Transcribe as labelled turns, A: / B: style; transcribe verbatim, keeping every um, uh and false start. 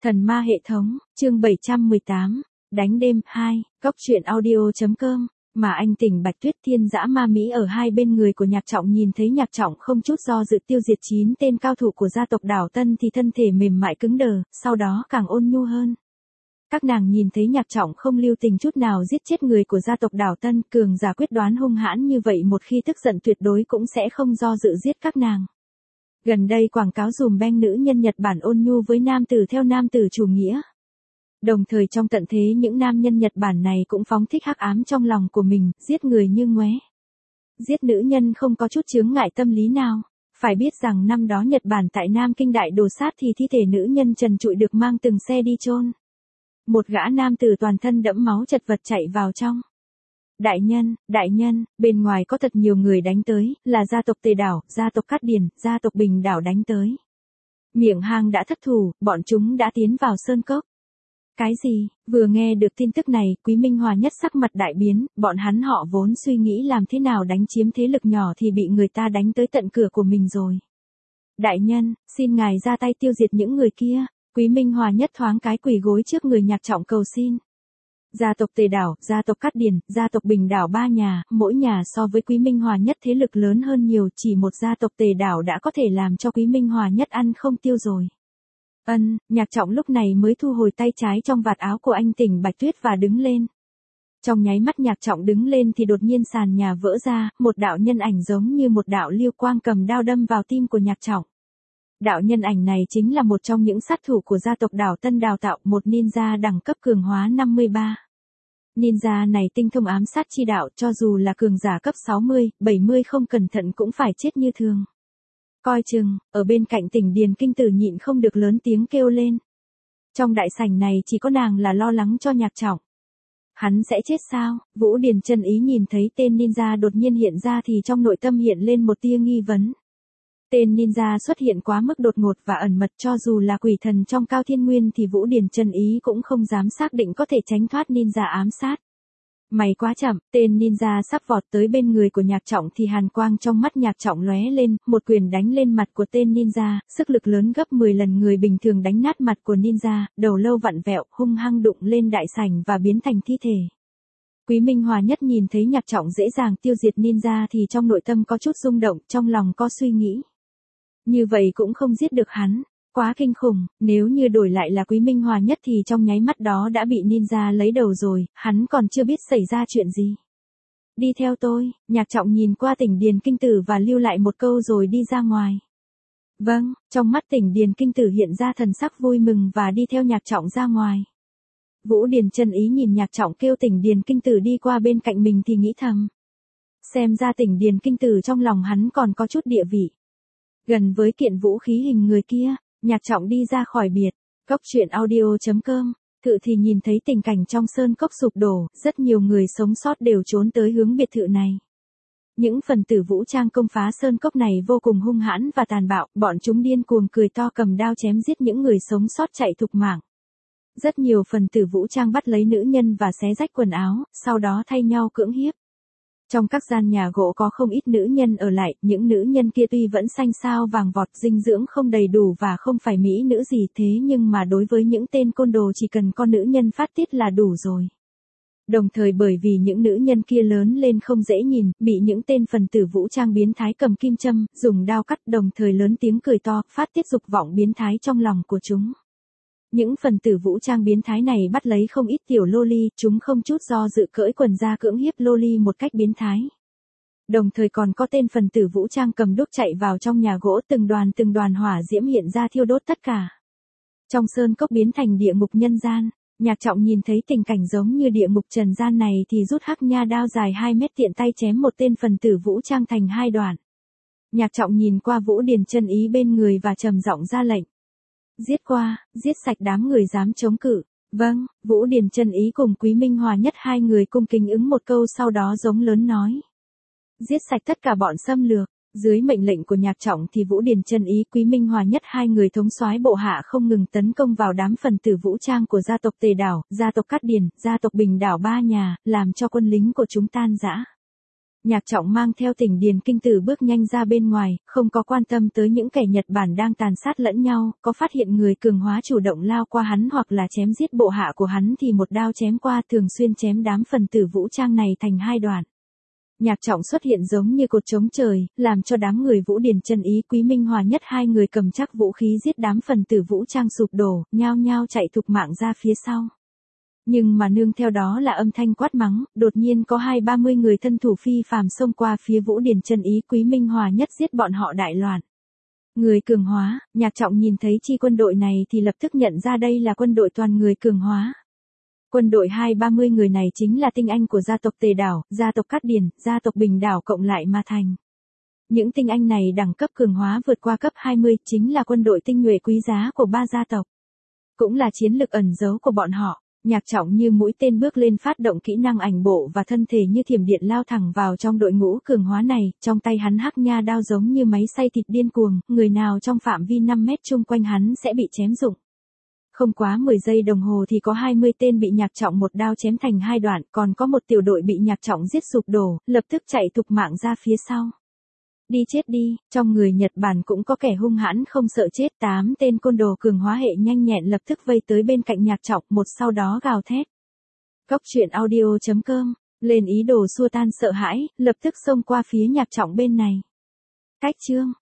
A: Thần ma hệ thống, chương bảy trăm mười tám, đánh đêm hai, góc truyện audio.com, mà anh Tỉnh Bạch Tuyết Thiên dã ma Mỹ ở hai bên người của Nhạc Trọng nhìn thấy Nhạc Trọng không chút do dự tiêu diệt chín tên cao thủ của gia tộc Đảo Tân thì thân thể mềm mại cứng đờ, sau đó càng ôn nhu hơn. Các nàng nhìn thấy Nhạc Trọng không lưu tình chút nào giết chết người của gia tộc Đảo Tân, cường giả quyết đoán hung hãn như vậy một khi tức giận tuyệt đối cũng sẽ không do dự giết các nàng. Gần đây quảng cáo dùm beng nữ nhân Nhật Bản ôn nhu với nam tử theo nam tử chủ nghĩa. Đồng thời trong tận thế những nam nhân Nhật Bản này cũng phóng thích hắc ám trong lòng của mình, giết người như ngoé. Giết nữ nhân không có chút chướng ngại tâm lý nào. Phải biết rằng năm đó Nhật Bản tại Nam Kinh đại đồ sát thì thi thể nữ nhân trần trụi được mang từng xe đi chôn. Một gã nam tử toàn thân đẫm máu chật vật chạy vào trong. Đại nhân, đại nhân, bên ngoài có thật nhiều người đánh tới, là gia tộc Tề Đảo, gia tộc Cát Điền, gia tộc Bình Đảo đánh tới. Miệng hang đã thất thủ, bọn chúng đã tiến vào sơn cốc. Cái gì? Vừa nghe được tin tức này, Quý Minh Hòa nhất sắc mặt đại biến, bọn hắn họ vốn suy nghĩ làm thế nào đánh chiếm thế lực nhỏ thì bị người ta đánh tới tận cửa của mình rồi. Đại nhân, xin ngài ra tay tiêu diệt những người kia. Quý Minh Hòa nhất thoáng cái quỳ gối trước người Nhạc Trọng cầu xin. Gia tộc Tề Đảo, gia tộc Cát Điền, gia tộc Bình Đảo ba nhà, mỗi nhà so với Quý Minh Hòa nhất thế lực lớn hơn nhiều, chỉ một gia tộc Tề Đảo đã có thể làm cho Quý Minh Hòa nhất ăn không tiêu rồi. Ân, Nhạc Trọng lúc này mới thu hồi tay trái trong vạt áo của anh Tỉnh Bạch Tuyết và đứng lên. Trong nháy mắt Nhạc Trọng đứng lên thì đột nhiên sàn nhà vỡ ra, một đạo nhân ảnh giống như một đạo lưu quang cầm đao đâm vào tim của Nhạc Trọng. Đạo nhân ảnh này chính là một trong những sát thủ của gia tộc Đảo Tân đào tạo, một ninja đẳng cấp cường hóa năm mươi ba. Ninja này tinh thông ám sát chi đạo, cho dù là cường giả cấp sáu mươi, bảy mươi không cẩn thận cũng phải chết như thường. Coi chừng, ở bên cạnh Tỉnh Điền Kinh Tử nhịn không được lớn tiếng kêu lên. Trong đại sảnh này chỉ có nàng là lo lắng cho Nhạc Trọng. Hắn sẽ chết sao? Vũ Điền Chân Ý nhìn thấy tên ninja đột nhiên hiện ra thì trong nội tâm hiện lên một tia nghi vấn. Tên ninja xuất hiện quá mức đột ngột và ẩn mật, cho dù là quỷ thần trong Cao Thiên Nguyên thì Vũ Điền Chân Ý cũng không dám xác định có thể tránh thoát ninja ám sát. Mày quá chậm, tên ninja sắp vọt tới bên người của Nhạc Trọng thì hàn quang trong mắt Nhạc Trọng lóe lên, một quyền đánh lên mặt của tên ninja, sức lực lớn gấp mười lần người bình thường đánh nát mặt của ninja, đầu lâu vặn vẹo, hung hăng đụng lên đại sảnh và biến thành thi thể. Quý Minh Hòa nhất nhìn thấy Nhạc Trọng dễ dàng tiêu diệt ninja thì trong nội tâm có chút rung động, trong lòng có suy nghĩ. Như vậy cũng không giết được hắn, quá kinh khủng, nếu như đổi lại là Quý Minh Hòa nhất thì trong nháy mắt đó đã bị ninja lấy đầu rồi, hắn còn chưa biết xảy ra chuyện gì. Đi theo tôi, Nhạc Trọng nhìn qua Tỉnh Điền Kinh Tử và lưu lại một câu rồi đi ra ngoài. Vâng, trong mắt Tỉnh Điền Kinh Tử hiện ra thần sắc vui mừng và đi theo Nhạc Trọng ra ngoài. Vũ Điền Chân Ý nhìn Nhạc Trọng kêu Tỉnh Điền Kinh Tử đi qua bên cạnh mình thì nghĩ thầm. Xem ra Tỉnh Điền Kinh Tử trong lòng hắn còn có chút địa vị. Gần với kiện vũ khí hình người kia, Nhạc Trọng đi ra khỏi biệt, góc truyện audio.com, thự thì nhìn thấy tình cảnh trong sơn cốc sụp đổ, rất nhiều người sống sót đều trốn tới hướng biệt thự này. Những phần tử vũ trang công phá sơn cốc này vô cùng hung hãn và tàn bạo, bọn chúng điên cuồng cười to cầm đao chém giết những người sống sót chạy thục mạng. Rất nhiều phần tử vũ trang bắt lấy nữ nhân và xé rách quần áo, sau đó thay nhau cưỡng hiếp. Trong các gian nhà gỗ có không ít nữ nhân ở lại, những nữ nhân kia tuy vẫn xanh xao vàng vọt, dinh dưỡng không đầy đủ và không phải mỹ nữ gì thế nhưng mà đối với những tên côn đồ chỉ cần con nữ nhân phát tiết là đủ rồi. Đồng thời bởi vì những nữ nhân kia lớn lên không dễ nhìn, bị những tên phần tử vũ trang biến thái cầm kim châm, dùng đao cắt, đồng thời lớn tiếng cười to, phát tiết dục vọng biến thái trong lòng của chúng. Những phần tử vũ trang biến thái này bắt lấy không ít tiểu loli, chúng không chút do dự cởi quần ra cưỡng hiếp loli một cách biến thái. Đồng thời còn có tên phần tử vũ trang cầm đuốc chạy vào trong nhà gỗ, từng đoàn từng đoàn hỏa diễm hiện ra thiêu đốt tất cả. Trong sơn cốc biến thành địa ngục nhân gian, Nhạc Trọng nhìn thấy tình cảnh giống như địa ngục trần gian này thì rút hắc nha đao dài hai mét tiện tay chém một tên phần tử vũ trang thành hai đoạn. Nhạc Trọng nhìn qua Vũ Điền Chân Ý bên người và trầm giọng ra lệnh. Giết qua, giết sạch đám người dám chống cự. Vâng, Vũ Điền Chân Ý cùng Quý Minh Hòa nhất hai người cung kính ứng một câu sau đó giống lớn nói. Giết sạch tất cả bọn xâm lược. Dưới mệnh lệnh của Nhạc Trọng thì Vũ Điền Chân Ý Quý Minh Hòa nhất hai người thống soái bộ hạ không ngừng tấn công vào đám phần tử vũ trang của gia tộc Tề Đảo, gia tộc Cát Điền, gia tộc Bình Đảo ba nhà, làm cho quân lính của chúng tan rã. Nhạc Trọng mang theo Tỉnh Điền Kinh Tử bước nhanh ra bên ngoài, không có quan tâm tới những kẻ Nhật Bản đang tàn sát lẫn nhau, có phát hiện người cường hóa chủ động lao qua hắn hoặc là chém giết bộ hạ của hắn thì một đao chém qua, thường xuyên chém đám phần tử vũ trang này thành hai đoạn. Nhạc Trọng xuất hiện giống như cột trống trời, làm cho đám người Vũ Điền Chân Ý Quý Minh Hòa nhất hai người cầm chắc vũ khí giết đám phần tử vũ trang sụp đổ, nhao nhao chạy thục mạng ra phía sau. Nhưng mà nương theo đó là âm thanh quát mắng, đột nhiên có hai ba mươi người thân thủ phi phàm xông qua phía Vũ Điền Chân Ý Quý Minh Hòa nhất giết bọn họ đại loạn. Người cường hóa, Nhạc Trọng nhìn thấy chi quân đội này thì lập tức nhận ra đây là quân đội toàn người cường hóa. Quân đội hai ba mươi người này chính là tinh anh của gia tộc Tề Đảo, gia tộc Cát Điền, gia tộc Bình Đảo cộng lại mà thành. Những tinh anh này đẳng cấp cường hóa vượt qua cấp hai mươi, chính là quân đội tinh nhuệ quý giá của ba gia tộc. Cũng là chiến lực ẩn giấu của bọn họ. Nhạc Trọng như mũi tên bước lên phát động kỹ năng ảnh bộ và thân thể như thiểm điện lao thẳng vào trong đội ngũ cường hóa này, trong tay hắn hắc nha đao giống như máy xay thịt điên cuồng, người nào trong phạm vi năm mét chung quanh hắn sẽ bị chém rụng. Không quá mười giây đồng hồ thì có hai mươi tên bị Nhạc Trọng một đao chém thành hai đoạn, còn có một tiểu đội bị Nhạc Trọng giết sụp đổ, lập tức chạy thục mạng ra phía sau. Đi chết đi, trong người Nhật Bản cũng có kẻ hung hãn không sợ chết, tám tên côn đồ cường hóa hệ nhanh nhẹn lập tức vây tới bên cạnh Nhạc Trọng, một sau đó gào thét. Cóc truyện audio chấm com, lên ý đồ xua tan sợ hãi, lập tức xông qua phía Nhạc Trọng bên này. Cách chương